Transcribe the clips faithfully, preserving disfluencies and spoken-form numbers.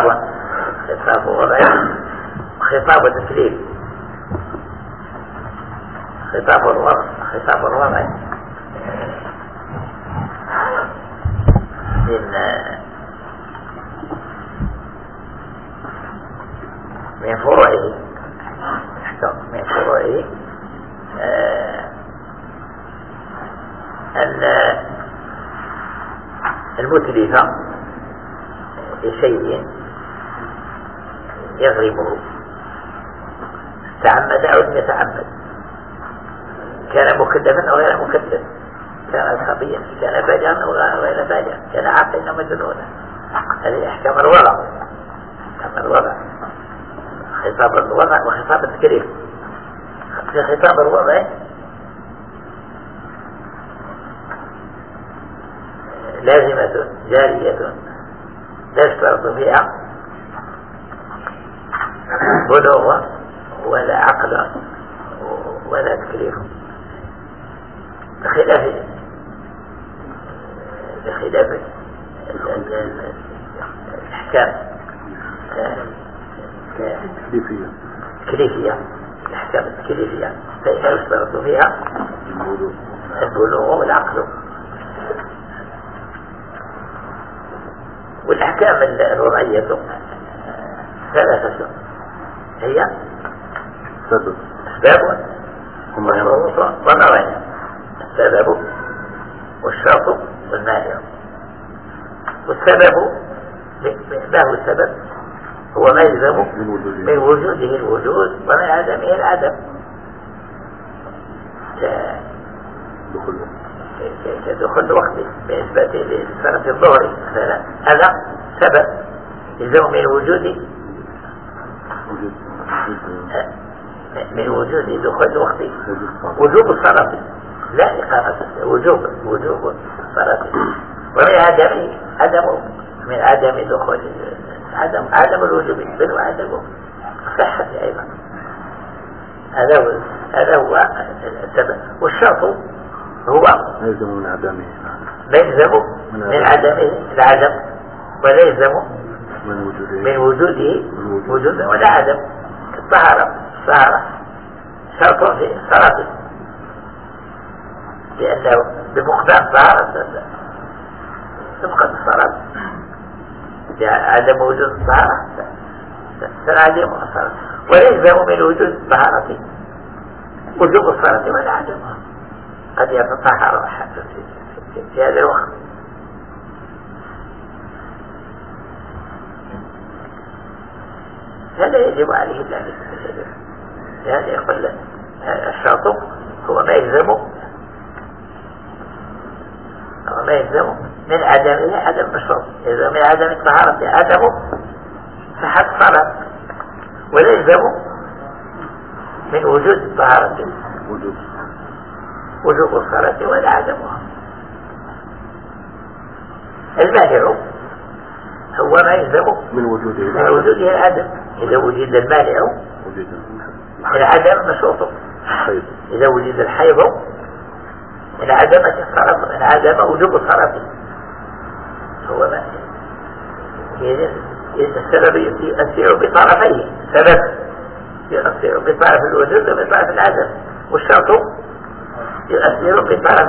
خطاب خطاب وضعي وخطاب تكليف. خطاب الوضع خطاب الوضع من من فروعه من فروعه أن المتلف لشيء يغرمه تعمد أو لم يتعمد، كان مكلفا أو غير مكلف، كان صبيا كان بالغا أو غير بالغ، كان عاقلا أو مجنونا. هذه أحكام الوضع أحكام الوضع خطاب الوضع وخطاب التكليف. في خطاب الوضع لازمة جارية لا يشترط فيها بلوغ ولا عقل ولا تكليف، بخلاف بخلاف الأحكام التكليفية التكليفية الأحكام التكليفية فإنه يشترط فيها البلوغ والعقل. والأحكام الوضعية ثلاثة هي سبب أسباب وموانع. السبب والشرط والمانع. والسبب ما هو السبب؟ هو ما يلزم من وجوده الوجود ومن عدمه العدم، كدخول الوقت بالنسبة لصلاة الظهر مثلا، هذا سبب يلزم من وجود من وجود دخول الوقت وجوب الصلاة، لا إقامة وجوب وجوب الصلاة، ومن عدمه عدم من عدم دخول عدم عدم الوجوب بل وعدم الصحة أيضا. هذا هو هذا هو السبب. والشرط هو يلزم من عدمه لا يلزم من عدمه العدم ولا يلزم من وجوده من وجوده وجود ولا عدم. الطهارة الطهارة شرط في الصلاة، لأنه بمقدار الطهارة تبقى الصلاة، عدم وجود الطهارة تنعدم الصلاة، ولا يلزم من وجود الطهارة وجوب الصلاة ولا عدمها، قد يتطهر أحد في, في هذا الوقت. هذا يجب عليه ذلك. يعني يقول الشرط هو ما يلزم هو ما يلزم من عدمه عدم الشرط. إذا من عدم الطهارة عدمه فحد صلاة، ولا يلزم من وجود الطهارة وجود وجوب الصلاة ولا عدمها. المانع هو ما يلزم من وجوده من وجوده العدم. إذا وجد المانع العدم مشروط. إذا وجد الحيض العدم الصلاة العدم وجوب الصلاة هو مانع. إذن السبب يؤثر بطرفيه، سبب يؤثر بطرف الوجود وبطرف العدم، والشرط يؤثر بطرف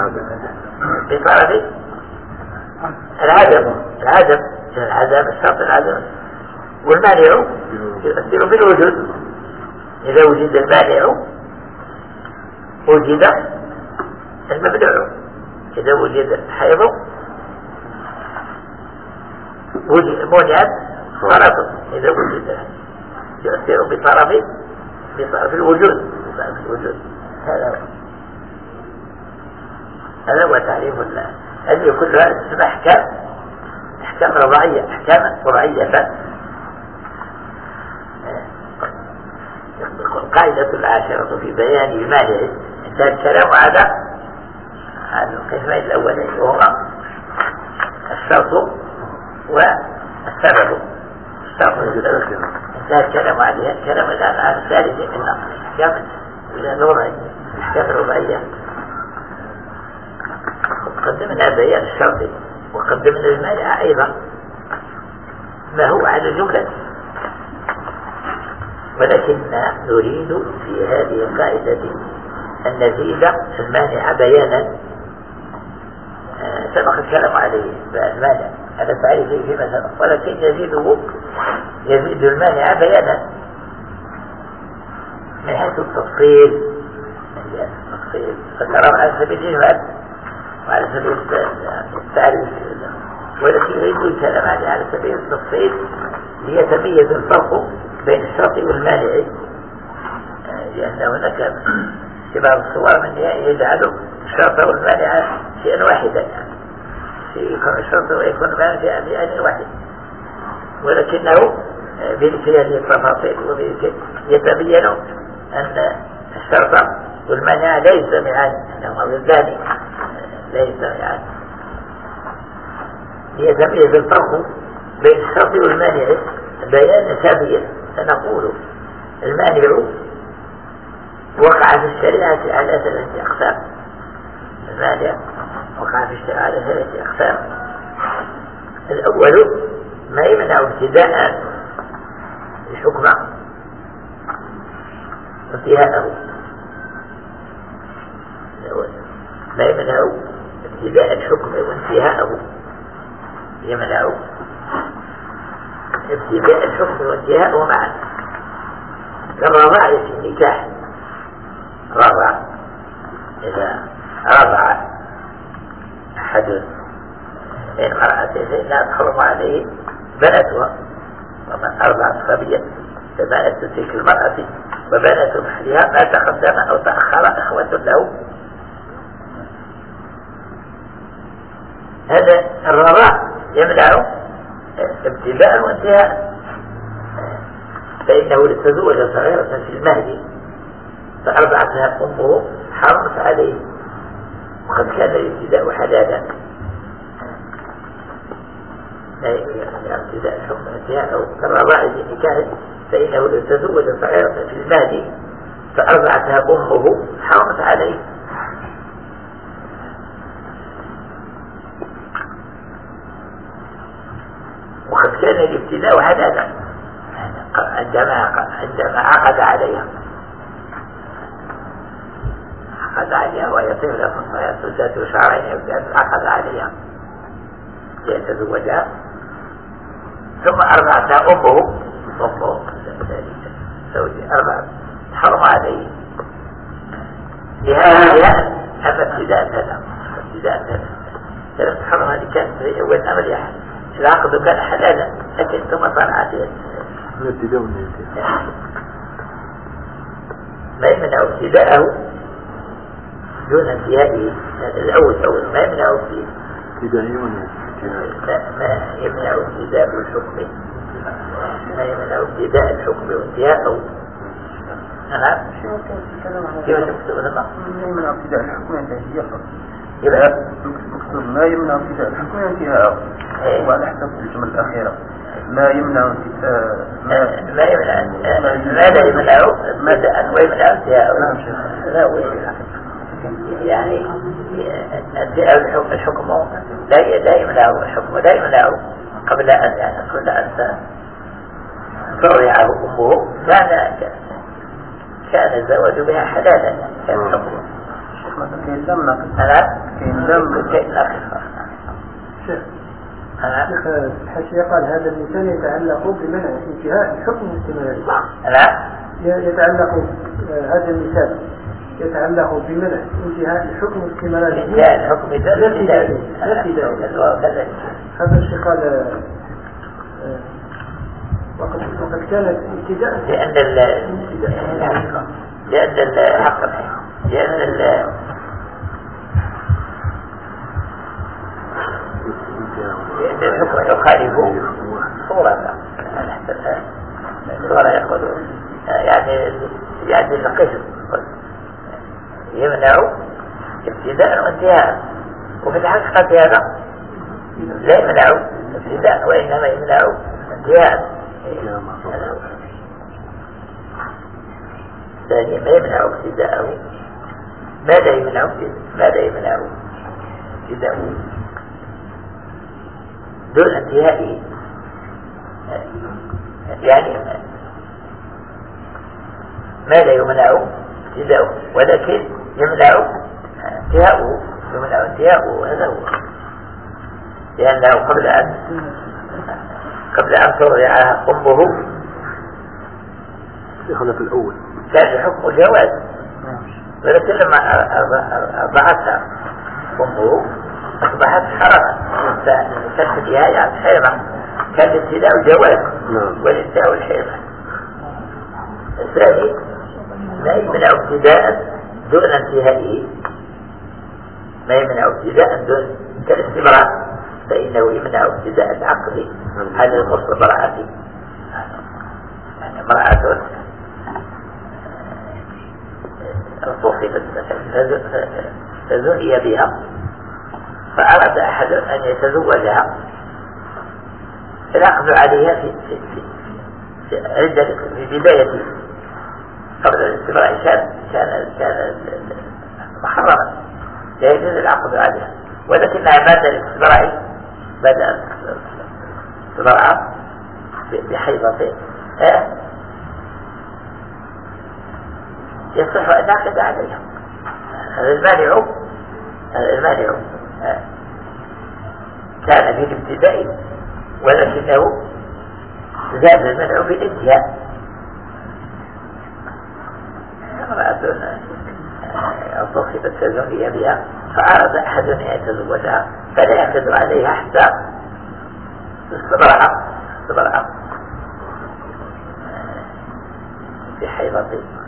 بطرف العدم العدم العدم الشرط العدم. والمانع يؤثر بالوجود. إذا وجد المانع وجد الممنوع. إذا وجد الحيض منعت صلاته. إذا وجد يؤثر بطرف بطرف الوجود بطرف الوجود. هذا هذا هو تعريف الله. هذه كلها اسمها أحكام أحكام وضعية أحكام وضعية. القاعدة العاشرة في بيان المانع انتهى الكلام على على القسمين الأولين وهما الشرط والسبب. الشرط والسبب انتهى الكلام عليها. الكلام الآن عن الثالث من أحكام الوضعية الأحكام الوضعية. قدمنا بيان الشرط وقدمنا المانع أيضا. ما هو على جملة، ولكن نريد في هذه القاعدة أن نزيد المانع بيانا سبق الكلام عليه المانع هذا تعريفه فيما سبق، ولكن يزيده يزيد المانع بيانا من حيث التفصيل التفصيل فترى على سبيل الإجمال وعلى سبيل التعريف، ولكن يريد الكلام عليه على سبيل التفصيل ليتميز الفرق بين الشرط والمانع، لأن هناك في بعض الصور من يجعل الشرط والمانع شيئا واحدا، يعني يكون الشرط ويكون المانع شيئا واحد، ولكنه بذكر هذه التفاصيل وبذكر يتبين أن الشرط والمانع لا يجتمعان، أنهما ضدان لا يجتمعان، ليتميز الفرق بين الشرط والمانع بيانا كافيا. فنقول المانع وقع في الشريعة على ثلاثة أقسام، المانع وقع في الشريعة على ثلاثة أقسام. الأول ما يمنع ابتداء الحكم وانتهاءه، ما يمنع ابتداء الحكم وانتهاءه، يمنع ابتداء الحكم وانتهاءه معا، كالرضاعة في النكاح، رضع إذا رضع أحد المرأة فإنها تحرم عليه بناتها، ومن أرضعت صبيا فبنات تلك المرأة وبنات محلها ما تقدم أو تأخر إخوة له. هذا الرضاع يمنع ابتداء وانتهاء، فإنه لتزوج صغيرة في المهد فأرضعتها أمه حرمت عليه، وقد كان الابتداء حلالا، يعني ابتداء الحكم انتهاء أو كالرضاع بالنكاح، فإنه لتزوج صغيرة في المهد فأرضعتها أمه حرمت عليه. وقد كان الابتداء حلالا عندما عندما عقد عليها عقد عليها وهي طفلة ثلاث شهرين يبدأ عقد عليها ليتزوجها، ثم أرضعتها أمه أمه زوجي أربعة حرم عليه لهذا. أما ابتداء هذا ابتداء هذا كانت تحرم، هذه كانت في أول أمر يعني العقد كان حلالا، لكن ثم صار عاديا ما يمنع ابتداءه دون انتهائه. الأول أول ما يمنع ما يمنع ابتداء الحكم ما يمنع ابتداء الحكم وانتهاءه. نعم كيف تكتب هذا؟ ما يمنع ابتداء الحكم وانتهاءه، مكتوب ما يمنع ابتداء الحكم وانتهاءه، وعلى حسب الجملة الأخيرة ما يمنع ما ما يمنع ماذا يمنع ابتداء ويمنع انتهاءه. لا يعني الحكم لا لا يمنع الحكم لا يمنع قبل أن يعني قبل أن ترضعه أمه كان كان الزواج بها حلالا، كان الحكم كاين لم نقل أنا كاين لم كاين نقل شيخ الحاشية قال هذا المثال يتعلق بمنع انتهاء الحكم واستمراره. أنا يتعلق هذا المثال يتعلق بمنع انتهاء الحكم واستمراره. انتهاء الحكم لا ابتداء. هذا الشيخ قال وقد وقد كانت ابتداء لأن ال لأن الحق لأن ال لأن الحكم يخالف صورة صورة يقول يعني يعني القسم يمنع ابتداء وانتهاء، وفي الحقيقة هذا لا يمنع ابتداء وإنما يمنع انتهاء. ثانيا ما يمنع ابتداءه، ماذا يمنع ماذا يمنع ابتداءه دون انتهائه؟ يعني ما لا يمنع ابتداؤه ولكن يمنع انتهاؤه، يمنع انتهاؤه، هذا هو. لأنه قبل أن قبل أن ترضعها أمه يخلف الأول كان الحكم جواز، ولكن لما أرضعتها أمه أصبحت حرما، فكانت نهاية الحيرة، كان الابتداء جواز والانتهاء الحيرة. الثاني ما يمنع ابتداء دون انتهائه، ما يمنع ابتداء دون كالاستمرار، فإنه يمنع ابتداء العقل على المستبرعات. يعني امرأة صفت فزني بها فأراد أحد أن يتزوجها، فالعقد عليها في في في عدة في بداية قبل الاستبراء كان كان كان محرما، لا يجوز العقد عليها، ولكنها بعد الاستبراء بدأت استبراء بحيضة يصح أن نعقد عليها. هذا المانع، هذا المانع كان في الابتداء ولكنه زاد المنع في الانتهاء. امرأة صخبت تزوجها بها فأراد أحد أن يتزوجها فلا يعتد عليها حتى استبرع استبرع في حيضة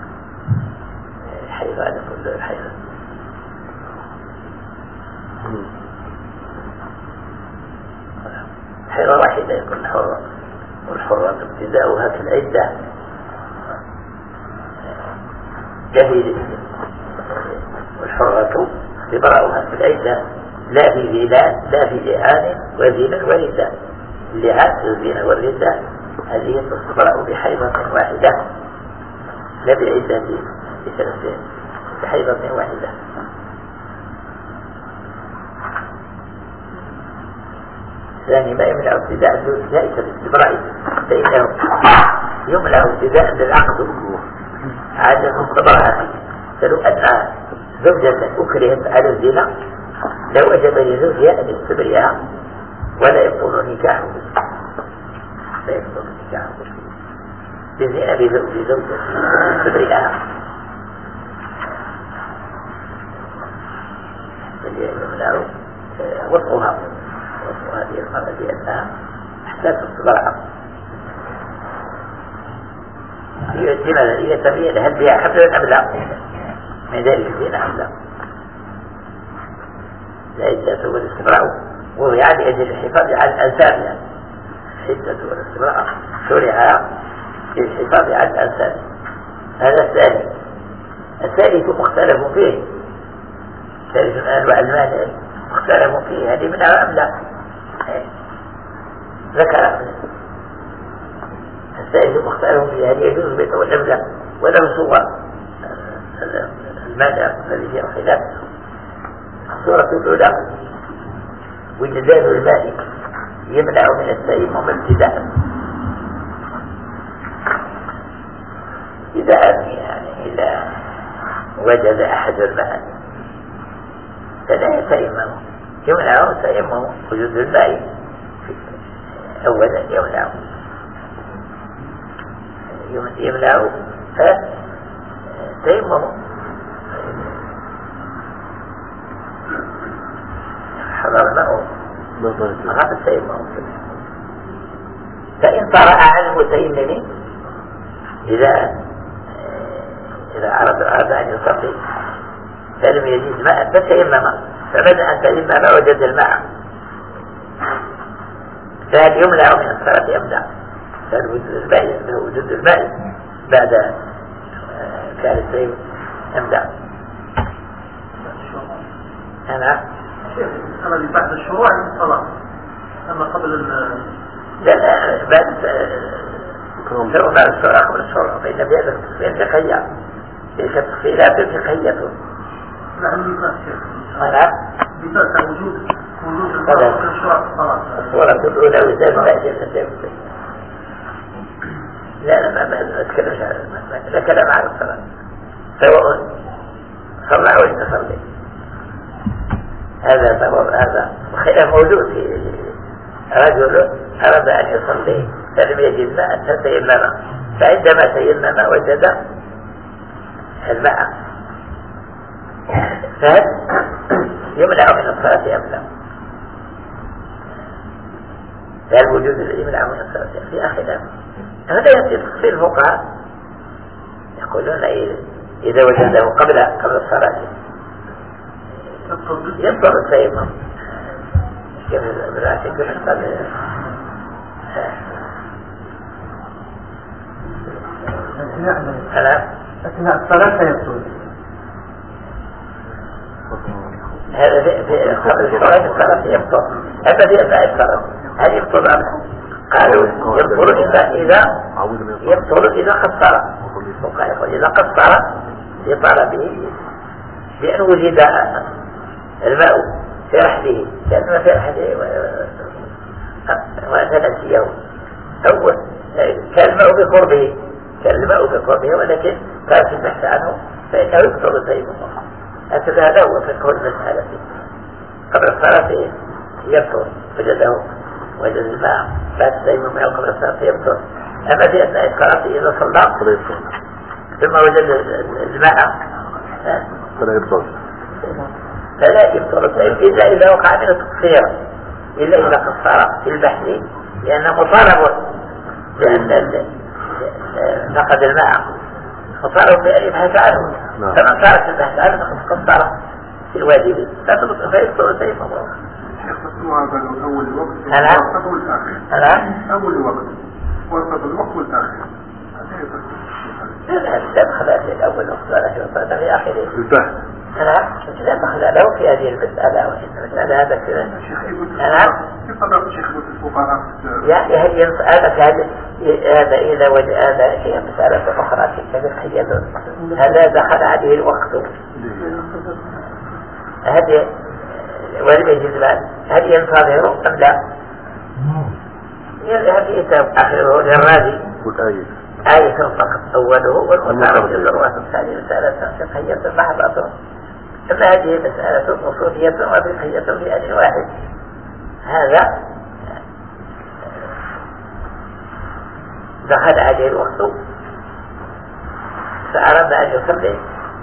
حيضة على كل الحيضة. حيضة واحدة يكون حرة، والحرة ابتداؤها في العدة جهيل، والحرة استبراؤها في العدة لا في زينان لا في لعان وزينة وردة. اللعان الزينة والردة هذه تستبرأ بحيضة واحدة لا بعدة بثلاثين، بحيضة واحدة. ثاني ما يمنع ابتداء جائزة الاستبراء، فإنه يمنع ابتداء للعقد على المستبرعات. فلو أن زوجة أكرهت على الزنا لوجب لزوجها أن يستبرئها ولا يبطل نكاحه، لا يبطل نكاحه بزنا بزوجة يستبرئها. يمنع وطئها هذه المرأة لأنها حتى تستبرع. هي تبين هل بها حبل أم لا، من ذلك الزنا أم لا، لا يجوز الاستبراء، وهو يعني أجل الحفاظ على الأنساب. يعني حدة والاستبراء شرع للحفاظ على الأنساب. هذا الثاني. الثالث مختلف فيه، ثالث الأنواع المانع مختلف فيه، هذه منها أم لا. ذكر الثالث مختلف فيه، هل يجوز بيته ولا لا، وله صور. المانع الذي فيه الخلاف. الصورة الأولى وجدان الماء يمنع من التيمم ابتداء. إذا يعني إذا وجد أحد الماء فلا يتيمم، يمنع التيمم. وجود الماء أولا يمنع يمنع تيمم. حضر الماء غاب التيمم. فإن طرأ على المتيمم إذا إذا أراد أراد أن يصلي فلم يجد ماء فتيمم، فبدأ أن تيمم وجد الماء، فهل يمنع من الصلاة أم لا؟ فهل وجود الماء وجود الماء بعد كان التيمم أم لا؟ أنا أما اللي بعد الشروع من الصلاة، أما قبل ال لا لا بعد شروع بعد الشروع قبل الشروع، فإن بهذا التفصيل فقهية، تلك التفصيلات فقهية. نعم بيساء شيخ. أنا بيساء وجود وجود الصلاة الشروع في الصلاة. الصورة الأولى وزاد ما يجب أن تكون ما نتكلمش عن الماء، لا كلام عن الصلاة، سواء صلى أو لم يصلي. هذا سبب هذا خلاف موجود في رجل أراد أن يصلي فلم يجد ماء فتيمم، فعندما تيمم وجد الماء، فهل يمنع من الصلاة أم لا؟ فهل وجود يمنع من الصلاة في خلاف. هذا يأتي تفصيل الفقهاء يقولون إذا وجده قبل قبل الصلاة يبطل التيمم. كيف بالعكس كيف قبل أثناء الصلاة يبطل. هذا في في قبل الصلاة الصلاة يبطل. أما في أثناء الصلاة هل يبطل أم قالوا يبطل إذا إذا يبطل إذا قصر. وقال يقول إذا قصر لطلبه بأن وجد الماء في رحله كأنما في رحله وتنسيه أو كان الماء بقربه كان الماء بقربه ولكن كان في البحث عنه فإنه يبطل تيممه. هذا هو فقه المسألة. قبل الصلاة يبطل وجده وجد الماء بعد التيمم أو قبل الصلاة يبطل. أما في أثناء الصلاة إذا صلى ثم وجد الماء فلا يبطل فلا يبطل إلا إذا وقع من التقصير، إلا إذا قصر في البحث لأنه مطالب بأن فقد الماء مطالب بأن يبحث عنه. فمن صار في البحث عنه فقد قصر في الواجب لا تبطل فيبطل تيممه. أول وقت الآن الآن أول وقت وسط الوقت والآخر لا تدخل في الأول وقت ولا في الوقت في آخره. البحث أنا لا دخل له في هذه المسألة وإن المسألة هذا كذا. أنا كيف طبق شيخ الفقهاء يعني هل هذا هذا هذا إذا وجد هذا هي مسألة أخرى في فقهية. هذا دخل عليه الوقت هذه ولم يجد المال هل ينتظر أم لا؟ هذه آخره للرازي والآية آية فقط أوله والمتعرض للرواة الثانية مسألة فقهية محضة. أما هذه مسألة أصولية وفقهية في آن واحد. هذا دخل عليه الوقت فأراد أن يصلي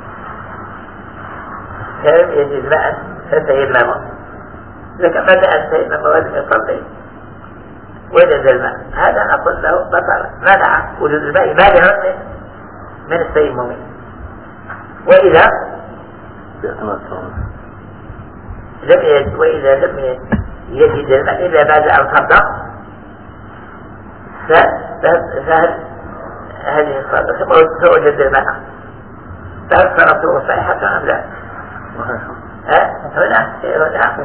فلم يجد ماء فتيمم، لكن بدأ أن تيمم ولم يصلي وجد الماء، هذا نقول له بطل منع وجود الماء مانع من التيمم. وإذا لم يجد وإذا لم يجد الماء إلا بعد أن صدق فهل هذه الصلاة فوجد الماء فهل صلاته صحيحة أم لا؟ هنا هنا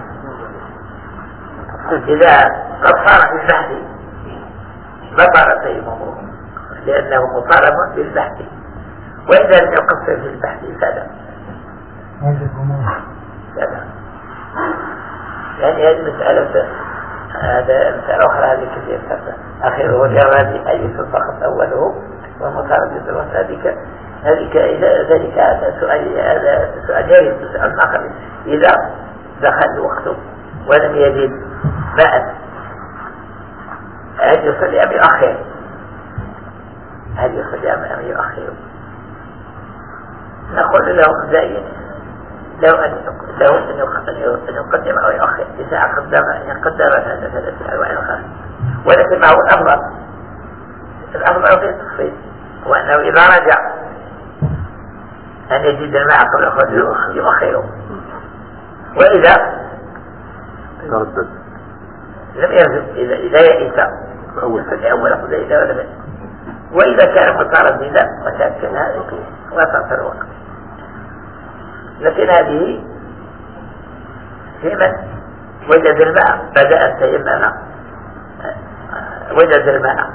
إذا قصر في البحث بطل تيممه لأنه مطالب بالبحث، وإذا لم يقصر في البحث فلا فلا يعني هذه مسألة هذا مسألة أخرى هذه كثير أخيره جرادي أي فقط أوله ومطالب بالدروس هذه هذه إذا ذلك هذا سؤال هذا سؤال يريد سؤال آخر. إذا دخل وقته ولم يجد ماء هل يصلي أم يؤخر؟ هل يصلي أم يؤخر؟ نقول له دائما لو أن لو أن يقدم أو يؤخر إذا قدم يقدم هذا ثلاثة أنواع الخير، ولكن معه الأفضل الأفضل في التفصيل وأنه إذا رجع أن يجد الماء قبل خروجه يؤخره، وإذا تردد لم يرجع إذا إذا يئس في أول أخذ إذا ولم يئس، وإذا كان مترددا وتأكد هذه وصل في الوقت. لكن هذه في من وجد الماء بدأ التيمم وجد الماء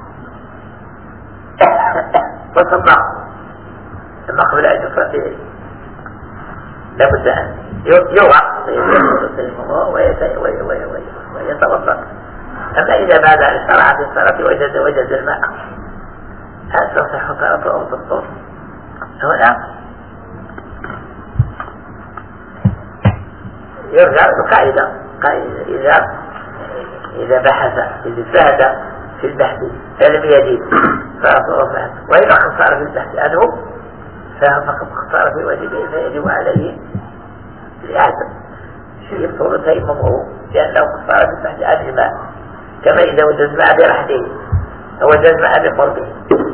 وصلى ثم قبل أن يصلي لابد أن يوقع تيممه ويتوضأ. أما إذا بعد أن شرع في الصلاة وجد وجد الماء هل تصح صلاته أو تبطل؟ هنا يرجع لقاعدة قاعدة إذا إذا بحث إذا اجتهد في البحث فلم يجد صلاته أو فهد، وإذا قصر في البحث عنه فقد قصر في واجبه فيجب عليه الإعادة يبطل تيممه لأنه قصر في البحث عن الماء، كما إذا وجد الماء برحله أو وجد الماء بقربه.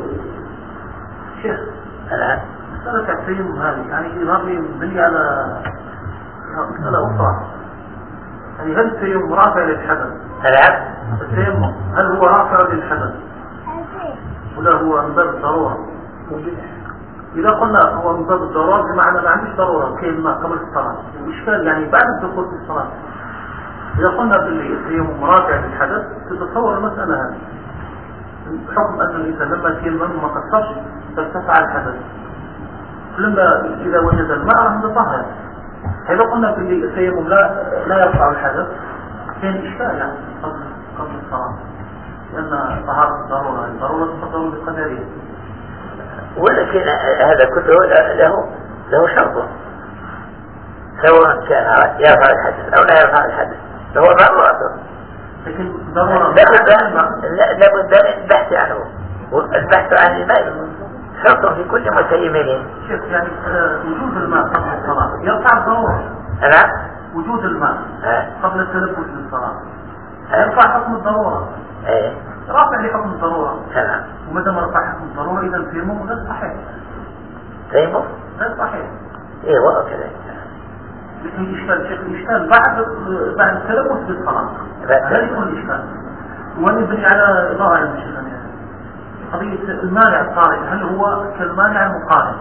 شيخ الآن مسألة التيمم هذه يعني إضافي بني على مسألة أخرى، يعني هل التيمم رافع للحدث؟ الآن التيمم هل هو رافع للحدث ولا هو من باب الضرورة؟ إذا قلنا هو من باب الضرورة بمعنى ما عنديش ضرورة كلمة قبل الصلاة، وإشكال يعني بعد الدخول في الصلاة. إذا قلنا بالتيمم رافع للحدث تتصور المسألة هذه بحكم أن الإنسان لما تيمم ما قصرش فارتفع الحدث، لما إذا وجد الماء راح يتطهر. إذا قلنا في التيمم لا لا يرفع الحدث كان إشكال يعني قبل قبل الصلاة، لأن طهارة الضرورة الضرورة تقدر بقدرها. ولكن هذا كله له له شرط، سواء كان يرفع الحدث أو لا يرفع الحدث فهو ضرورة، لكن ضرورة لابد لابد من البحث عنه، والبحث عن الماء شرط في كل متيمم. شيخ يعني وجود الماء قبل الصلاة يرفع الضرورة. أنا وجود الماء أه؟ قبل التلبس للصلاة يرفع حكم الضرورة. ايه رافع لحكم الضرورة. تمام. ومتى ما رفع حكم الضرورة إذا التيمم غير صحيح. تيمم غير صحيح. ايه والله كذا. لكن الإشكال شيخ الإشكال بعد بعد التلبس بالصلاة هذا يكون الإشكال، ونبني على إضافة يا شيخ يعني قضية المانع الطارئ هل هو كالمانع المقارن؟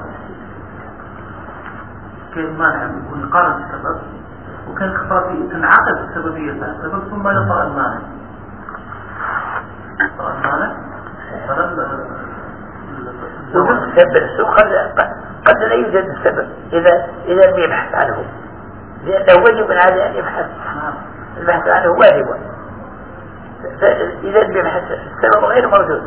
كالمانع يكون قارن السبب وكان اختراقي تنعقد السببية السبب ثم يطرأ المانع. يطرأ المانع وجود السبب السوق قد لا يوجد السبب إذا إذا لم يبحث عنه، لأنه واجب عليه أن يبحث. البحث عنه واجب، فإذا لم يبحث السبب غير موجود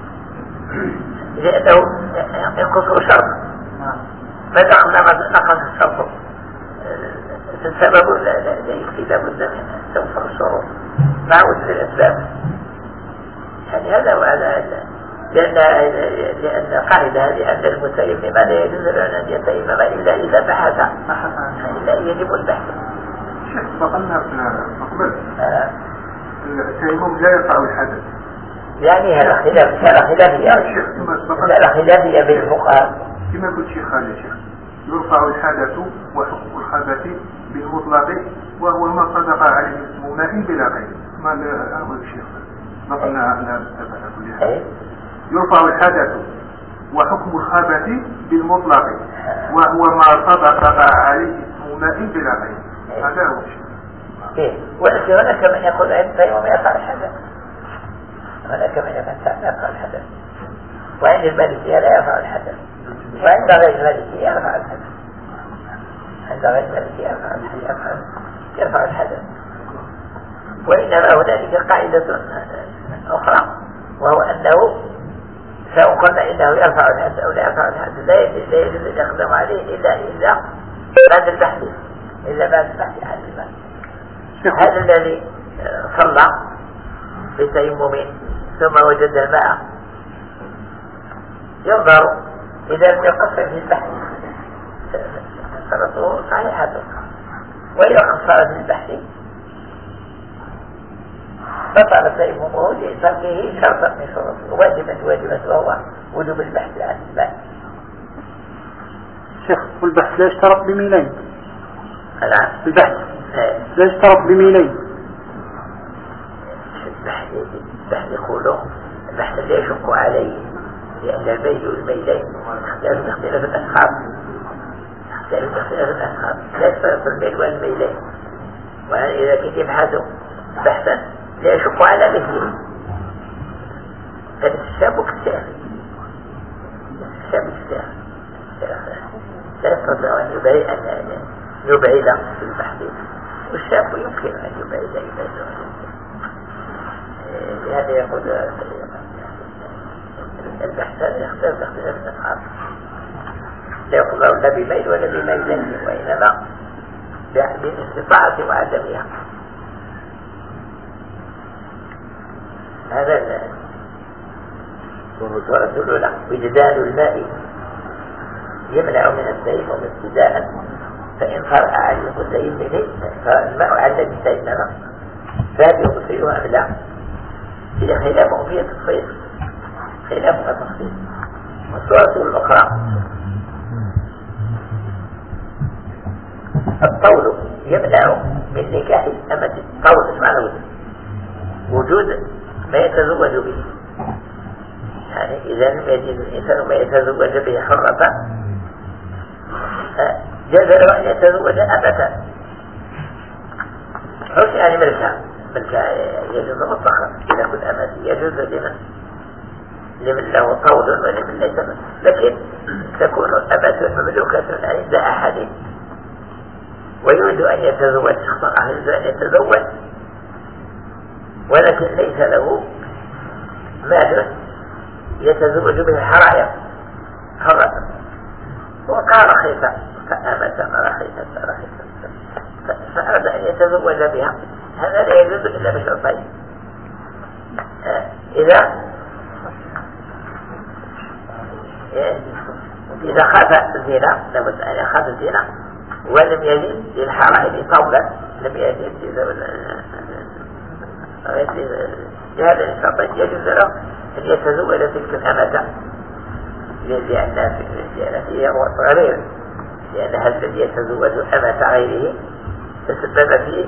لأنه ينقصه شرط. ما دخل نقص الشرط السبب لا يكفي، لابد من توفر الشروط مع وجود الأسباب. يعني هذا وهذا لأن لأن قاعدة لأن المتيمم لا يجوز له أن يتيمم إلا إذا بحث إلا يجب البحث. شيخ بقلنا في مقبل التيمم لا يرفع الحدث، يعني هذا خلاف هذا خلافية هذا خلافية بين الفقهاء. كما قلت شيخ خالد شيخ يرفع الحدث وحكم الخبث بالمطلق وهو ما صدق عليه اسم ماء بلا غير. ما هو الشيخ بقلنا على كل حال يرفع الحدث وحكم الخبث بالمطلق وهو ما صدق عليه اسم ماء بلا غير. هذا هو الشيء. إيه ولكن هناك من يقول أن التيمم يرفع الحدث، هناك من يقول يرفع الحدث، وعند المالكية لا يرفع الحدث، وعند غير المالكية يرفع الحدث، عند غير المالكية يرفع الحدث يرفع الحدث. وإنما هنالك قاعدة أخرى وهو أنه سواء قلنا إنه يرفع الحدث أو لا يرفع الحدث لا يجوز أن يقدم عليه إلا إلا بعد البحث إلا بعد البحث عن الماء. هذا الذي صلى بتيمم ثم وجد الماء ينظر إذا لم يقصر في البحث صلاته صحيحة، وإذا قصر في البحث بطل تيممه لتركه شرطا من شروطه واجبا واجبا وهو وجوب البحث عن الماء. شيخ والبحث لا يشترط بميلين. الآن البحث لا يشترط بميلين. البحث يقولوا البحث لا يشق عليه لأن الميل والميلين يختلف اختلاف الأشخاص يختلف اختلاف الأشخاص لا يشترط الميل والميلين، وإذا كنت يبحثوا بحثا لا يشق على مثله فالشاب كالسافل الشاب كالسافل لا يستطيع أن يبعد أن يبعد في البحث، والشاب يمكن أن يبعد يبعد لهذا يقول الإحسان يختلف باختلاف الأفعال، لا يقول لا بميل ولا بميلين، وإنما بالاستطاعة وعدمها. هذا ورسول الله. وجدال الماء يمنع من التيمم ابتداء، فإن فرع عن المتيمم فالماء على المتيمم فهل يغسلها أم لا؟ هي خلافهم في التفصيل، خلافها التفصيل. والصورة الأخرى الطول يمنع من نكاح الأمة. الطول ايش معنى وجود ما يتزوج به، يعني إذا لم يجد الإنسان ما يتزوج به حرة جاز له أن يتزوج أبدا، حش يعني ملكة ملكة يجوز مطلقا إذا كنت أمة يجوز لمن لمن له طول ولمن ليس منه، لكن تكون الأمة مملوكة عند أحد ويريد أن يتزوج شخصا يريد أن يتزوج ولكن ليس له مال يتزوج به حرائر حرة وقال رخيصة فأمة رخيصة رخيصة فأراد أن يتزوج بها، هذا لا يجوز إلا بشرطين. إذا إذا خاف الزنا، لابد أن يخاف الزنا ولم يجد للحرائر طولا، لم يجد لهذا الشرطين يجوز له أن يتزوج تلك الأمة، لأن هي غير، لأن هذا الذي يتزوج أمة غيره تسبب في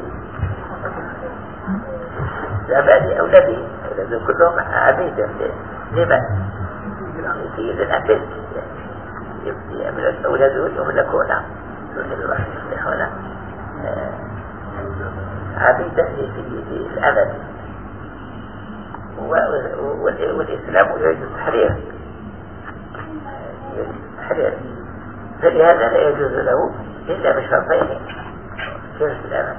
زباد أولاده، أولاده كلهم عبيدا لمن؟ لسيد الأبد، يملك أولاده يملكون يصبحون عبيدا لسيد الأبد، والإسلام يريد التحرير التحرير، فلهذا لا يجوز له إلا بشرطين في الإسلام.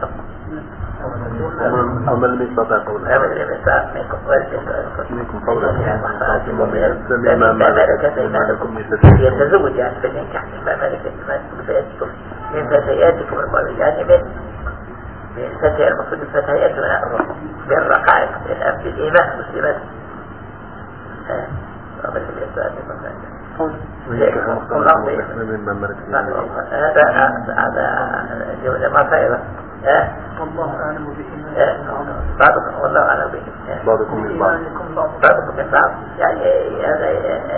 ومن لم يستطع قولا ومن لم يستطع منكم قولا فمما ملكت أيمانكم يتزوج يعني بالنكاح مما ملكت أيمانكم من فتياتكم المؤمنات، من من فتيات المقصود الفتيات بالرقائق بالإيمان المسلمات. ومن لم يستطع هذا هذا جملة ما فائدة. والله أعلم بإيمانكم بعضكم والله أعلم بإيمانكم بعضكم من بعض بعضكم من بعض، يعني هذا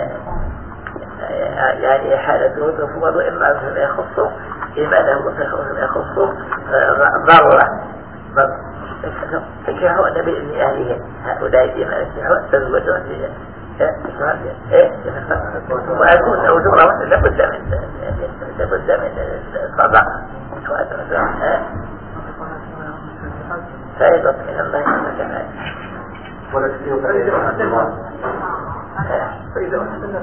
يعني حالته تفوض إما فيما يخص إيمانه وفيما يخص ضرورة تنكحون بإذن أهلهم، هؤلاء فيما ينكحون تزوجون بهم ويكون أجورهم لابد من لابد من الصداق فائدة من الله كما ولا تسير فإذا أحسن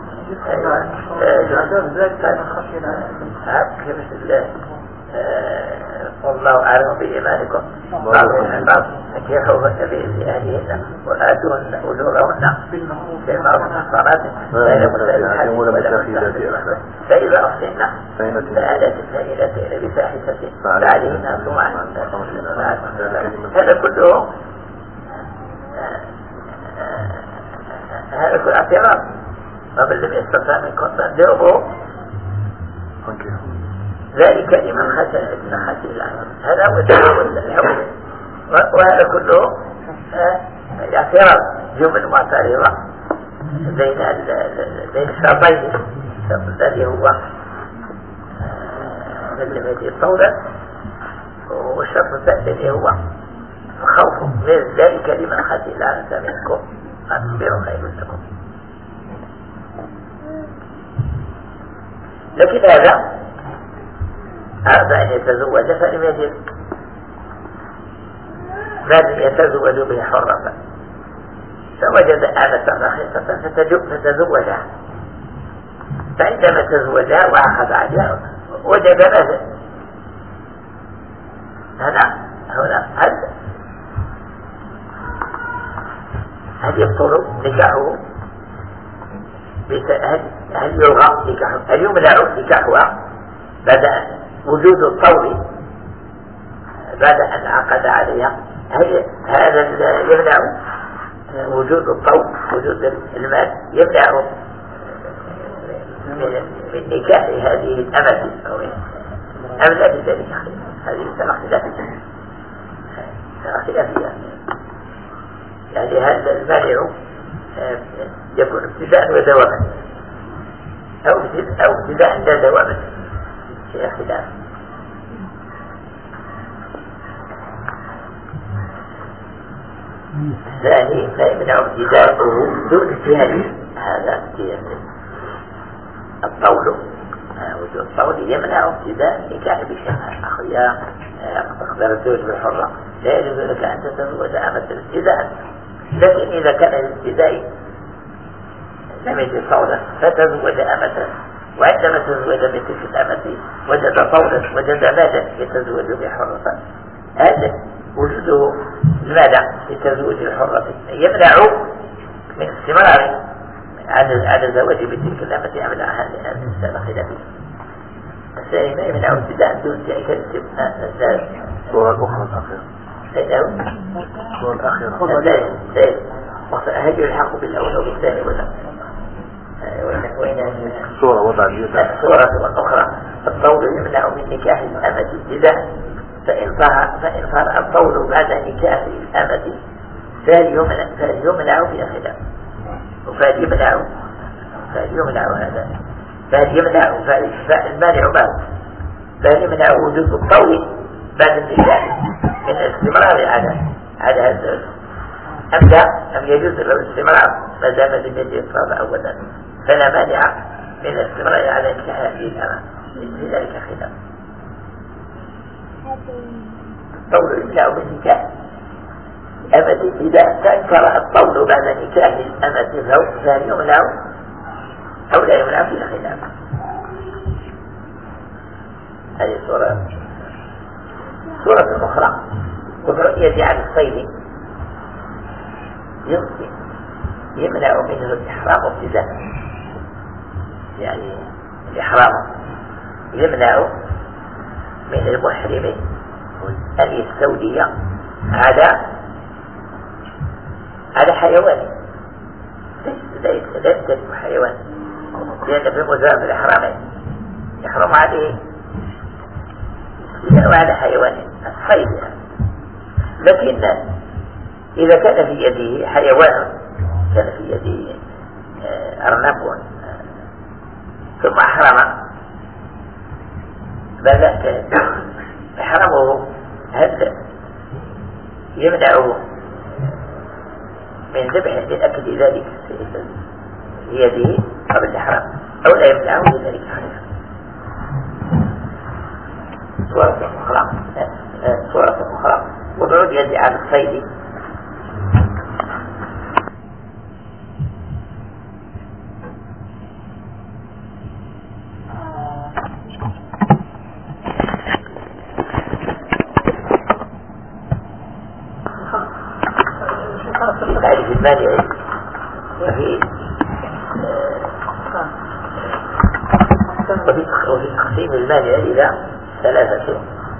فعذاب ذلك من خشي الله. والله أعلم بإيمانكم بعضهم من بعض، فكيحوهن بإذن أهلهن وآتوهن أجورهن بالمعروف محصنات غير مسافحات ولا مستخدمات، فإذا أحسن فآلات الثانيتين بفاحشة فعليهن سمعا. هذا كله هذا كل اعتراض. ومن لم يستطع منكم فانجبوا ذلك لمن خشي من خشي الله. هذا هو الحكم، وهذا كله اعتراض جمل معترضة بين بين الشرطين، الذي هو من لم يجد طولا، والشرط الثاني هو الخوف من ذلك لمن خشي الله منكم أصبروا خير لكم. لكن هذا أراد أن يتزوج فلم يجد مال يتزوج به حرة، فوجد آلة رخيصة فتزوجها، فعندما تزوجها وأخذ عليها وجد مال. هنا هنا هل هل يبطل نكاحه هل هل يلغى نكاح هل يمنع نكاحها بعد وجود الطول بعد أن عقد عليها؟ هل هذا يمنع وجود الطول وجود المال يمنع من نكاح هذه الأمة أم لا بذلك خلاف؟ هذه مسألة خلافية خلافية يعني هل المانع يكون ابتداء ودواما أو أو ابتداء لا دواما في خلاف. ثاني لا يمنع ابتداءه دون اجتهاد هذا اجتهاد الطول وجود الطول يمنع ابتداء النكاح بالشهر أخويا تقدر الزوج بالحرة لا يجوز لك أن تتزوج أمة الابتداء، لكن إذا كان الابتداء لم يجد طولا فتزوج أمة، وعندما تزوج بتلك الأمة وجد طولا وجد مالا يتزوج بحرة، هذا وجوده المانع في تزوج الحرة يمنع من استمرار على على الزواج بتلك الأمة يمنع هذه المسألة خلافية. الثاني ما يمنع ابتداء دون ذلك الصورة الأخرى الأخيرة الصورة الأخيرة هل يلحق بالأول أو بالثاني ولا وين الصورة وضع اليسار صورة أخرى الطول يمنع من نكاح الأمة ابتداء، فإن ظهر فإن ظهر الطول بعد نكاح الأمة فليمنع فليمنع في خلاف فليمنع فليمنع هذا فليمنع فالمانع ما فليمنع وجود الطول بعد النكاح من الاستمرار على على هذا أم لا أم يجوز له الاستمرار ما دام لم يجد الطلب أولا فلا مانع من الاستمرار على نكاح هذه الأمة في ذلك خلاف. الطول يمنع من نكاح أمة إذا تنكر الطول بعد نكاح الأمة فهل يمنع أو لا يمنع في خلاف. هذه صورة صورة أخرى وبرؤية على الصيد يمكن يمنع منه الإحرام ابتداء، يعني الإحرام يمنع من المحرم أن يستولي على على حيوان ليس ليس حيوان، لأن في مجرد الإحرام يحرم عليه يستولي على حيوان الصيد، لكن إذا كان في يده حيوان كان في يده أرنب ثم أحرم بل إحرامه هل يمنعه من ذبح لأكل ذلك في يده قبل الإحرام أو لا يمنعه لذلك خلاف. صورة أخرى صورة أخرى وبعد يدي على الصيد تعرف المانع وفي وفي تقسيم المانع إلى ثلاثة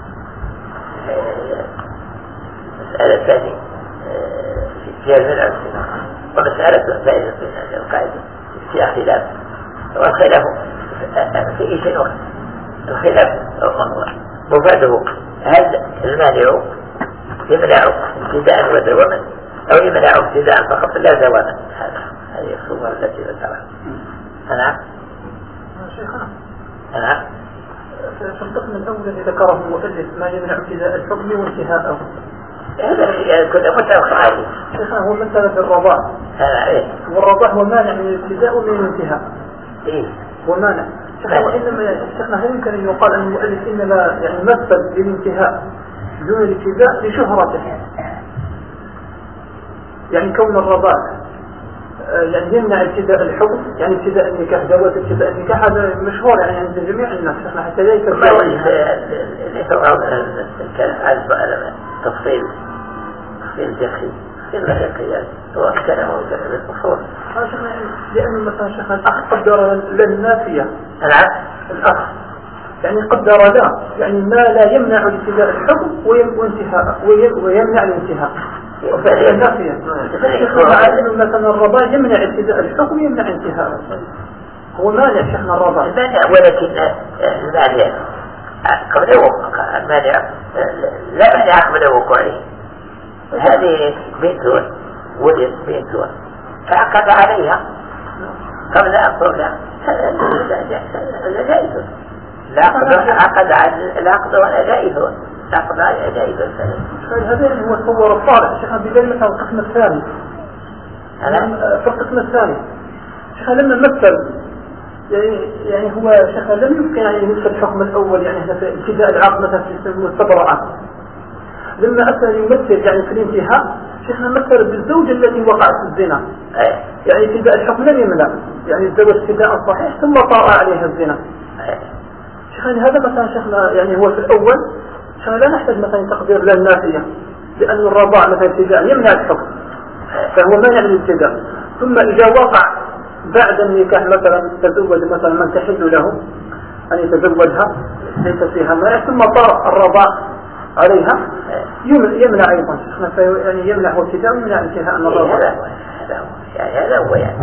مسألة ثانية فيها المنع ومسألة فائدة من القاعدة فيها خلاف، والخلاف في شيء أخر الخلاف مفاده هل المانع يمنع ابتداء ودواما أو يمنع ابتداء فقط لا دواما. هذه الصورة التي ذكرها. نعم شيخنا نعم في القسم الأول الذي ذكره المؤلف ما يمنع ابتداء الحكم وانتهاءه هذا كنا متفق عليه. شيخنا هو مثلا الرضاع والرضاع هو مانع من الابتداء ومن الانتهاء. إيه هو مانع. وإنما شيخنا هل يمكن أن يقال أن المؤلف إنما يعني مثل للانتهاء دون الابتداء لشهرته، يعني كون الرضاع يعني يمنع ابتداء الحكم يعني ابتداء النكاح جواز ابتداء النكاح هذا مشهور يعني عند جميع الناس احنا حتى لا يكفي ليس الكلام على تفصيل تفصيل جخي تفصيل لا يقياس هو كلامه كلام الأصول. اه شيخنا لأنه مثلا شيخ الأخ قدر للنافية العكس الأخ يعني قدر لا يعني ما لا يمنع ابتداء الحكم وانتهاء ويمنع الانتهاء فهي النافية مع أنه مثلا الرضا يمنع ابتداء الحكم ويمنع انتهاء هو مانع شيخنا الرضا المانع ولكن المانع قبل وقوع المانع لا مانع قبل وقوعه هذه بنت ولد بنت فعقد عليها قبل أن تولى هذا جائز العقد على العقد ولا جائز العقد على جائز هذا هو الصور الصالح شيخنا بداية مثلا القسم الثاني في القسم الثاني شيخنا لما مثل يعني يعني هو شيخنا لم يمكن يعني نفس الحكم الأول يعني هنا في ابتداء العقد مثلا في المستبرعة لما أتى يمثل يعني في الانتهاء شيخنا مثل بالزوجة التي وقعت في الزنا يعني ابتداء الحكم لم يمنع يعني الزوج ابتداء صحيح ثم طرأ عليها الزنا شيخنا هذا مثلا شيخنا يعني هو في الأول شيخنا لا نحتاج مثلا تقدير للنافية لأن الرضاع مثلا ابتداء يمنع الحكم فهو مانع الابتداء ثم إذا وقع بعد النكاح مثلا تزوج مثلا من تحل له أن يتزوجها ليس فيها مانع ثم طرأ الرضاع عليها يمنع أيضا يعني يمنع ابتداء ويمنع انتهاء الرضاع هذا هو يعني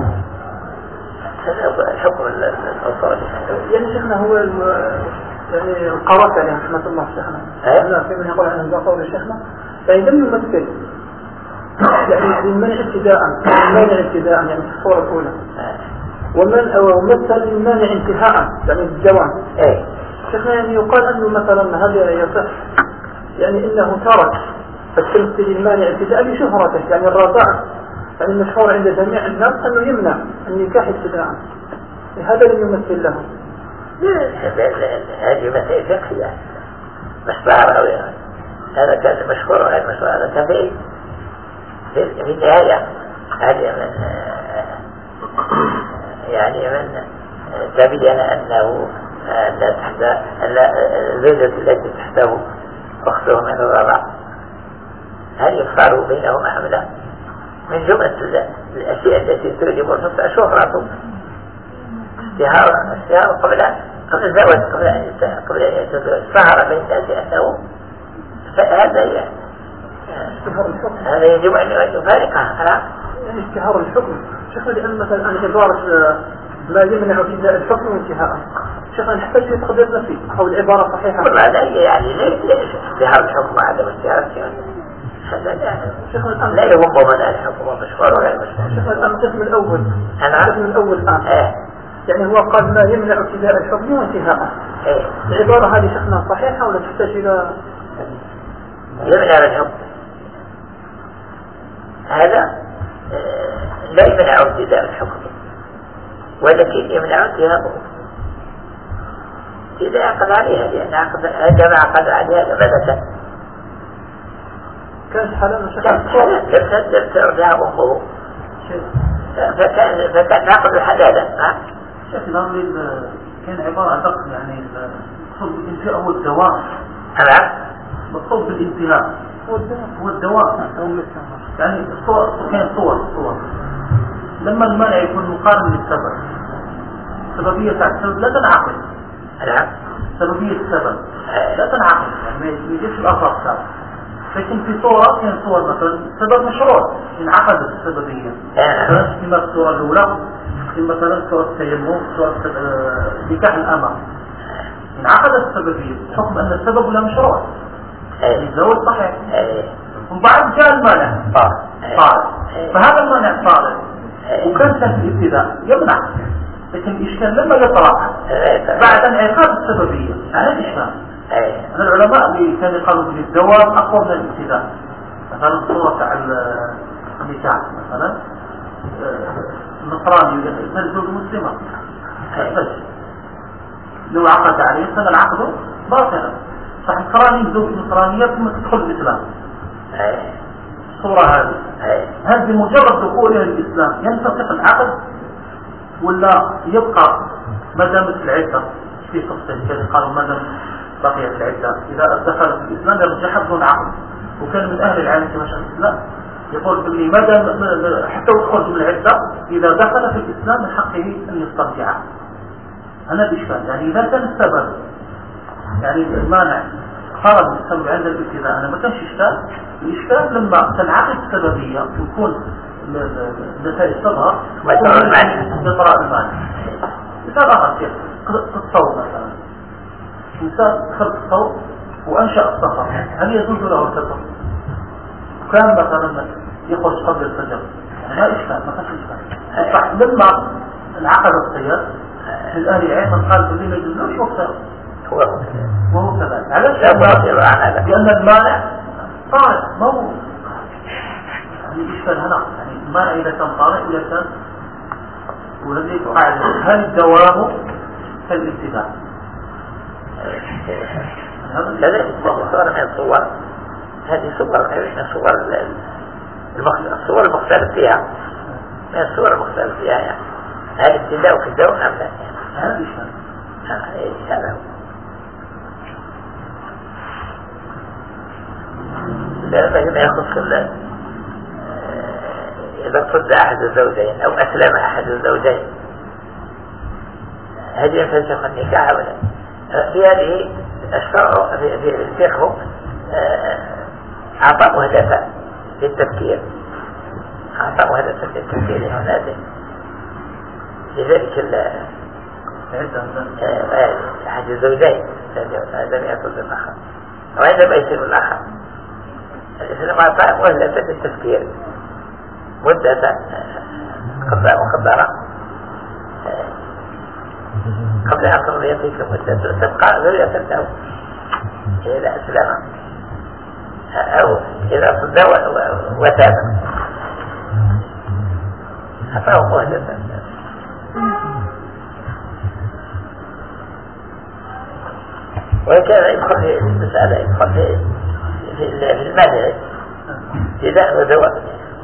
هذا هو الحكم الأصولي يعني شيخنا هو يعني القرافة يعني رحمة الله شيخنا لا في من يقول عنه ذا قول شيخنا يعني لم يمثل يعني المنع ابتداء المانع ابتداء يعني في الصورة الأولى ومن ومثل المانع انتهاء يعني الجوان شيخنا يعني يقال أنه مثلا هذا يصح يعني إنه ترك التمثيل المانع ابتداء لشهرته يعني الرضاع يعني المشهور عند جميع الناس أنه يمنع النكاح ابتداء هذا لم يمثل له هذه مسائل فقهية مشبهة هذا كان مشهور وغير مشهور هذا كان في في النهاية هذه من يعني من تبين أنه لا تحت الزوجة التي تحته أخته من الرضاع هل يختار بينهما أم لا من جملة الأشياء التي توجب النص شهرة اشتهار اشتهار قبل قبل الزواج قبل أن قبل أن يتزوج ظهر بين الناس أنه فهذا يعني هذا يجب أن يفارقها يعني اشتهار الحكم شيخنا لأن مثلا أنا عبارة لا يمنع ابتداء الحكم وانتهاءه شيخنا نحتاج تقديرنا فيه أو العبارة صحيحة هذا يعني ليش اشتهار الحكم وعدم اشتهار الحكم هذا لا لا يهم من الحكم مشهور ولا مشهور شيخنا الآن القسم الأول القسم الأول الآن اه يعني هو قال ما يمنع ابتداء الحكم وانتهاءه اه العبارة هذه شيخنا صحيحة ولا تحتاج إلى يمنع الحكم هذا لا يمنع ابتداء الحكم ولكن يمنع انتهاءه إذا عقد عليها لأن عقد عندما عقد عليها لماذا كانت حلال كانت حلال لم ترضع أمه فكان فكان عقد حلالا شيخ الأمر كان عبارة أدق يعني الصوت بالانتهاء هو الدواء الصوت بالانتهاء هو الدواء يعني الصور كان صور صور لما المانع يكون مقارن للسبب سببية السبب لا تنعقد سببية السبب لا تنعقد يعني ما يجيش الأثر السبب لكن في صورة كان صور مثلا سبب مشروع انعقدت السببية مثلا في الصورة الأولى في مثلا صورة التيمم صورة نكاح الأمر انعقدت السببية حكم أن السبب لا مشروع الزواج صحيح وبعد جاء المانع طالب فهذا المانع طالب وكان في الابتداء يمنع لكن الإشكال لما يطرح بعد انعقاد السببية هذا الإشكال العلماء اللي كانوا يقالوا بالدوام أقوى من الابتداء مثلا الصورة على النكاح مثلا النصراني يزوج مسلمة لو عقد عليه سنة العقد باطلا صح النصراني يزوج نصرانية ثم تدخل الإسلام الصورة هذه هذه مجرد دخولها الإسلام ينفسخ العقد ولا يبقى ما دامت العدة في تفصيل كان قالوا ما دام بقيت العدة إذا دخلت في الإسلام يرجعها بدون عقد وكان من أهل العالم كما شاء الإسلام يقول باللي مدى حتى يخرج من العدة إذا دخل في الإسلام من حقه أن يسترجع. أنا الإشكال يعني إذا كان السبب يعني المانع خرج السبب عند الابتداء أنا ما كانش إشكال. الإشكال لما تنعقد السببية ويكون النتائج تظهر بطراء المانع. مثال آخر كيف الصوت مثلا إنسان خلق الصوت وأنشأ السفر هل يجوز له السفر؟ كان مثلا يخرج قبل الفجر يعني ما إشكال ما كانش إشكال. صح لما انعقد القياس من أهل العلم من قال باللي ما يجوزوش وقتها وهو كذلك. علاش؟ لأن المانع طارئ ما هو يعني الإشكال هنا يعني المانع إذا كان طارئ إذا كان والذي قاعدة هل الدوام كالابتداء؟ هذه صورة من الصور هذه صور من الصور الصور المختلف فيها من الصور المختلف فيها يعني هل ابتداء في الدوام أم لا؟ هذا إشكال. هذا لما يخص إذا صد أحد الزوجين أو أسلم أحد الزوجين هل ينفسخ النكاح ولا في هذه الشرع في الفقه أعطى مهدفا للتفكير أعطى مهدفا للتفكير هنا لذلك أحد الزوجين لم يصد الآخر وعندما يصير الآخر الإسلام أعطى مهدفا للتفكير مدة مقدرة قبل أن تمضي يعطيك مدة تبقى ذرية له إذا أسلم أو إذا صد وتاب أعطاه مهدة. وكذا يدخل في المسألة يدخل في المنع جداء ودواء.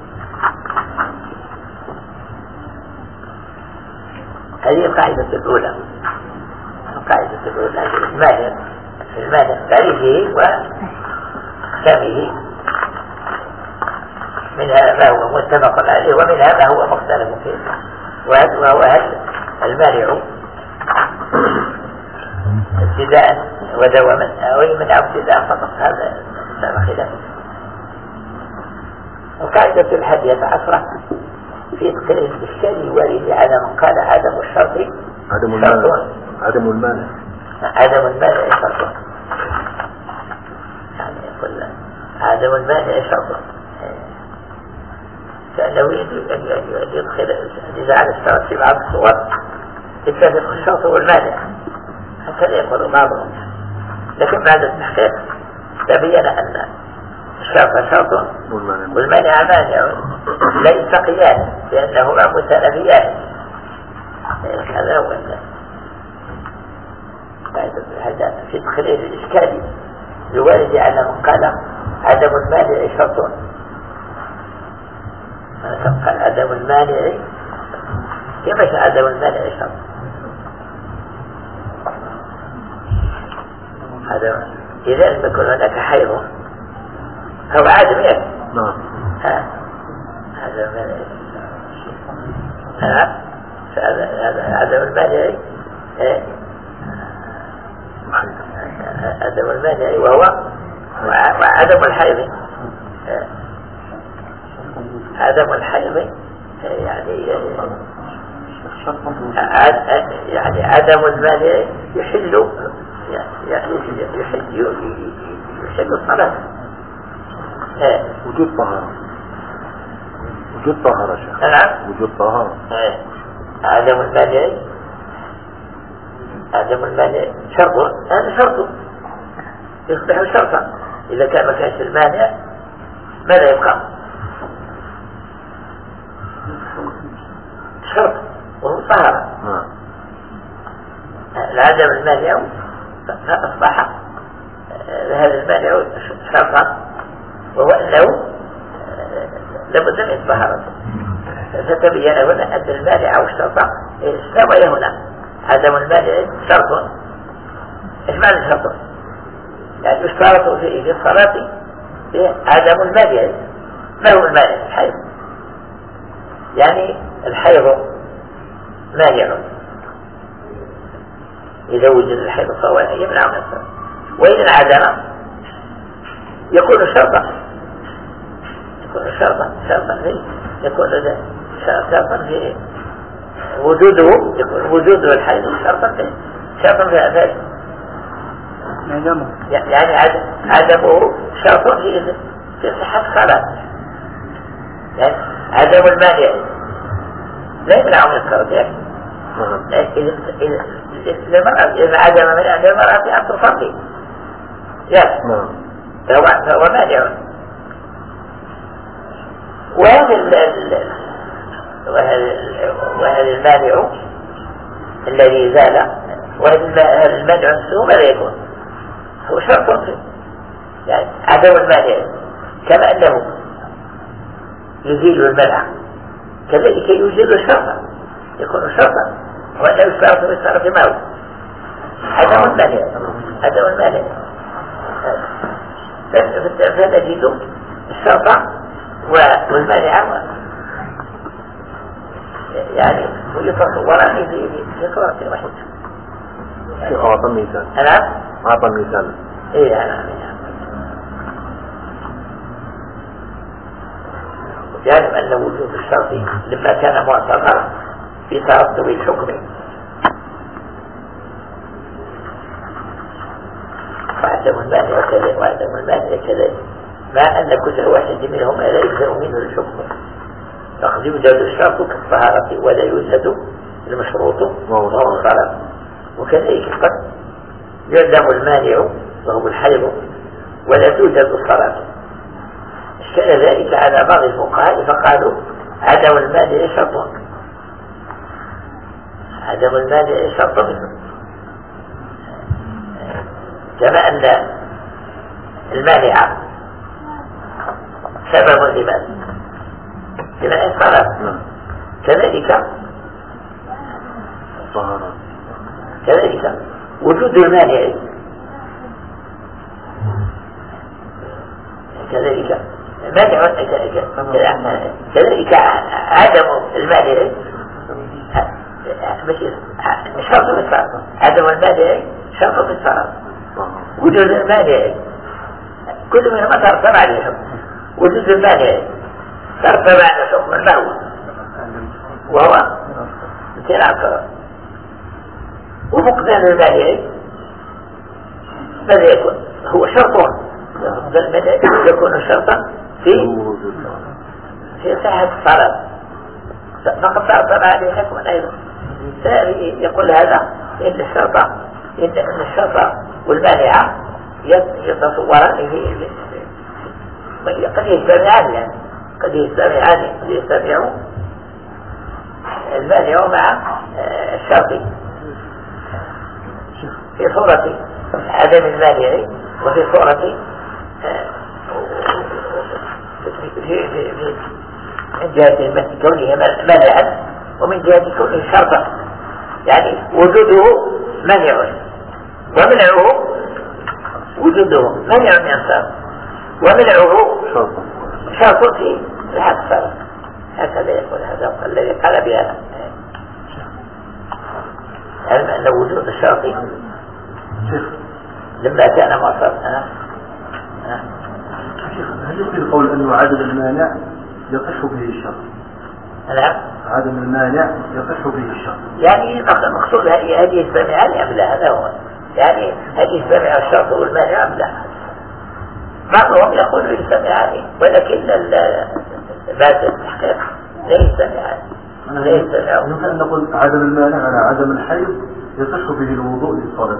هذه القاعدة الأولى القاعدة الأولى في المانع في المانع تعريفه وأحكامه منها ما هو متفق عليه ومنها ما هو مختلف فيه وهو هل المانع ابتداء ودواما أو يمنع ابتداء فقط هذا خلاف. القاعدة الحادية عشرة في تقرير الإشكال الوارد على من قال عدم الشرط عدم المانع عدم المانع عدم المانع شرط يعني يقول عدم المانع شرط كأنه يريد أن يدخل أن يجعل الشرط في بعض الصور يتفق الشرط والمانع هكذا يقول بعضهم لكن بعد التحقيق تبين أن الشرط شرط والمانع مانع لا يلتقيان لأنهما متنافيان. هذا هو هذا في تخريج الإشكال الوارد على من قال عدم المانع شرط قال عدم المانع كيف عدم المانع شرط هذا إذا لم يكن هناك حيض هو عدم يد نعم هذا المانع هذا عدم المانع عدم المانع وهو وعدم الحيض عدم الحيض يعني يعني عدم المانع يحل يعني يحل يحل الصلاة وجود طهارة وجود طهارة شيخ نعم وجود طهارة عدم المانع عدم المانع شرط هذا شرط يصبح شرطا إذا كان ما كانش المانع ماذا يبقى شرط وهو طهارة العدم المانع فأصبح هذا المانع شرطا وهو أنه لابد من طهارته فتبين هنا أن المانع أو الشرط استوى هنا عدم المانع شرط إيش معنى شرط؟ يعني يشترط في الصلاة عدم المانع ما هو المانع؟ الحيض. يعني الحيض مانع، إذا وجد الحيض فهو يمنع من الصلاة، وإن انعدم يكون شرطا، يكون شرطا شرطا في يكون شرطا في وجوده، يكون وجوده الحيض شرطا في شرطا في أفعاله، يعني عدمه شرط في في صحة الصلاة. يعني عدم المانع لا يمنع من الصلاة، يعني إذا إذا عدم من أهل المرأة أن تصلي يعني فهو, فهو مانع. وهذا وهذا المانع الذي زال، وهذا المانع نفسه ماذا يكون؟ هو شرط فيه، يعني عدم المانع كما أنه يزيل المنع كذلك يوجد شرطا، يكون شرطا وأنه يشترط بالشرط ما هو عدم المانع، عدم المانع فنجد الشرط والمانع يعني يتصوران في صورة واحدة. أعطى مثال. أنا أعطى مثال. إيه أنا يعلم أن وجود الشرط لما كان معتبرا في ترتب الحكم وعدم المانع كذلك وعدم المانع كذلك، مع أن كل واحد منهما لا يلزم منه الحكم، فقد يوجد الشرط كالطهارة ولا يوجد المشروط وهو الصلاة، وكذلك قد يلزم المانع وهو الحيض ولا توجد الصلاة. اشكال ذلك على بعض الفقهاء فقالوا عدم المانع شرط، عدم المانع شرط منه، كما أن المانع سبب لماذا؟ لمنع الصلاة، كذلك كذلك وجود المانع كذلك مانع، كذلك عدم المانع مش شرط بالصلاة، عدم المانع شرط بالصلاة، وجود المانع كل منهما ترتب عليه حكم، وجود المانع ترتب على حكم ما هو وهو امتناع الصلاة، وفقدان المانع ماذا يكون؟ هو شرط، يكون شرطا في في صحة الصلاة، فقد ترتب عليه حكم أيضا. يقول هذا إن الشرط إن الشرط والمانع يتصوران في قد يجتمعان، يعني قد يجتمعان قد يجتمع المانع مع الشرط في صورة عدم المانع، وفي صورة من جهة كونه مانعا ومن جهة كونه شرطا، يعني وجوده مانع ومنعه وجوده مانع من الصلاة ومنعه شرط في صحة الصلاة. هكذا يقول هذا الذي قال بهذا، علم أن وجود الشرط لما كان معصرا. هل يمكن القول أنه عدم المانع يصح به الشرط؟ نعم، عدم المانع يصح به الشرط، يعني مقصود هل يجتمعان أم لا؟ هذا هو، يعني هل يجتمع الشرط والمانع أم لا؟ بعضهم يقول يجتمعان، ولكن بعد التحقيق لا يجتمعان. لا يجتمعان. يمكن أن نقول عدم المانع على عدم الحيض يصح به الوضوء للصلاة،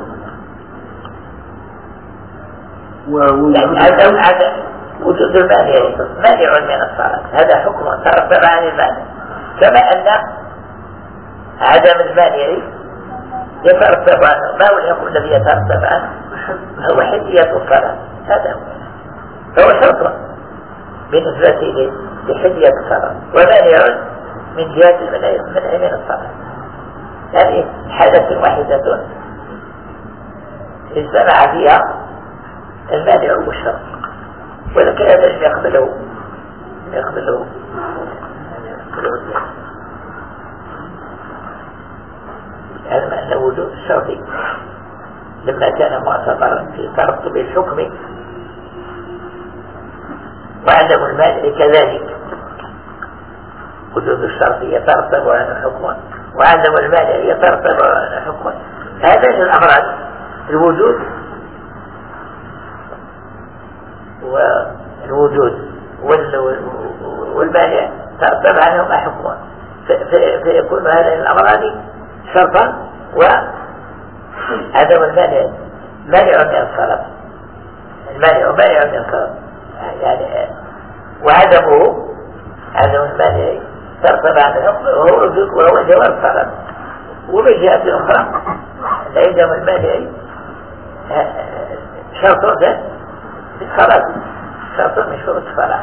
يعني عدم عدم وجود المانع مانع من الصلاة، هذا حكم ترتب عن المانع، كما أن عدم المانع يترتب عنه ما هو الحكم الذي يترتب عنه؟ هو حجية الصلاة، هذا هو، فهو شرط بالنسبة لحجية الصلاة ومانع من جهة المنع من الصلاة. هذه حالة واحدة اجتمع فيها المانع والشرط، ولكن هذا لم يقبله يقبله علم أن وجود الشرط لما كان معتبرا في ترتب الحكم وعدم المانع كذلك. وجود الشرط يترتب على الحكم وعدم المانع يترتب على الحكم. هذين الأمران الوجود والوجود والمانع ترتب عليهما حكم، فيكون هذين الأمران شرطا وعدم المانع مانع من الصرف، المانع مانع من الصرف يعني، وعدمه عدم المانع ترتب على الحكم وهو وجود وهو جواز صرف. ومن جهة أخرى عدم المانع شرط في الصلاة، شرط من شروط الصلاة،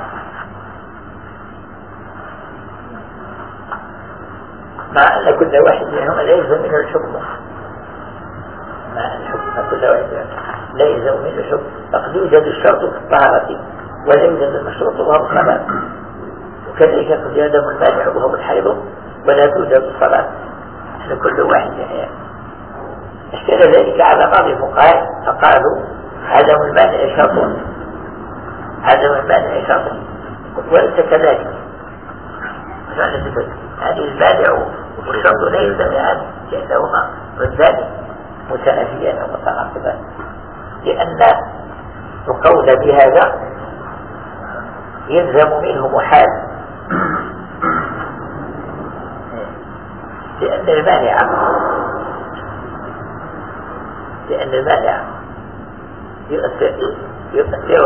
مع أن كل واحد منهم لا يلزم منه الحكم، مع أن الحكم كل واحد لا يلزم منه الحكم. فقد يوجد الشرط في الطهارة ولا يوجد المشروط وهو الصلاة، وكذلك قد يعدم المانع وهو الحيض ولا توجد الصلاة لكل واحد يعني. اشكال ذلك على بعض الفقهاء فقالوا عدم المانع شرط، عدم المانع شرط وليس كذلك. هذه المانع والشرط لا يجتمعان لأنهما ضدان متنافيان ومتناقضان، لأن القول بهذا يلزم منه محال، لأن المانع لأن المانع يؤثر يؤثر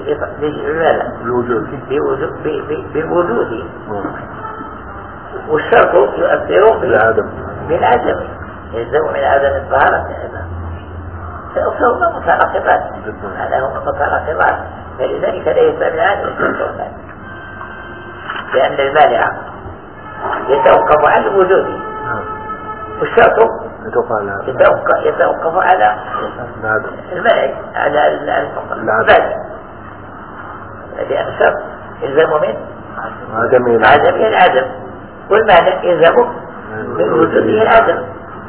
بالوجود، والشرط يؤثر بالعدم بالعدم يلزم من عدم الطهارة أيضا، فهما متناقضات، هذا هما متناقضات، فلذلك لا يجتمعان الشرطان، لأن المانع يتوقف على الوجود والشرط يتوقف يتوقف على المانع على العدم، لأن الشرط يلزم من عدم العدم والمانع يلزم من وجوده العدم.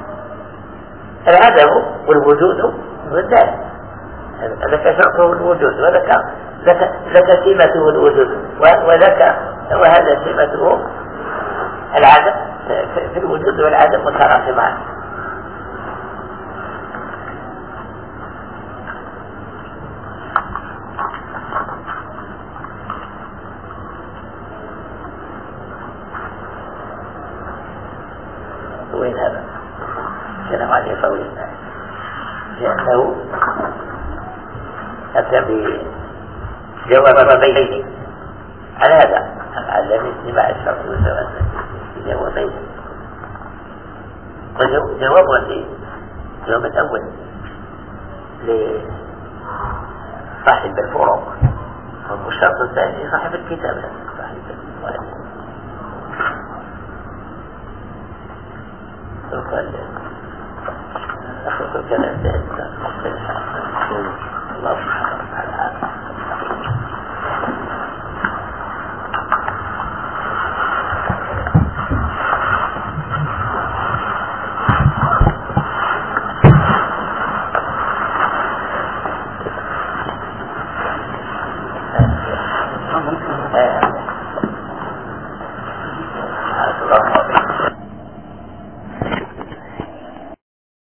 العدم والوجود ضدان، ذاك شرطه الوجود وذاك ذاك سمته الوجود وذاك وهذا سمته العدم، في الوجود والعدم متناقضان. وين هذا كلام عن يفوي الناس، لأنه أتى بجواب بيني على هذا على مثل مع الشرط والزواج جوابين. جواب لي الجواب الأول لصاحب الفروق، والشرط الثاني لصاحب الكتاب صاحب المؤلف. أخذ الكلام ده الله سبحانه وتعالى. اللهم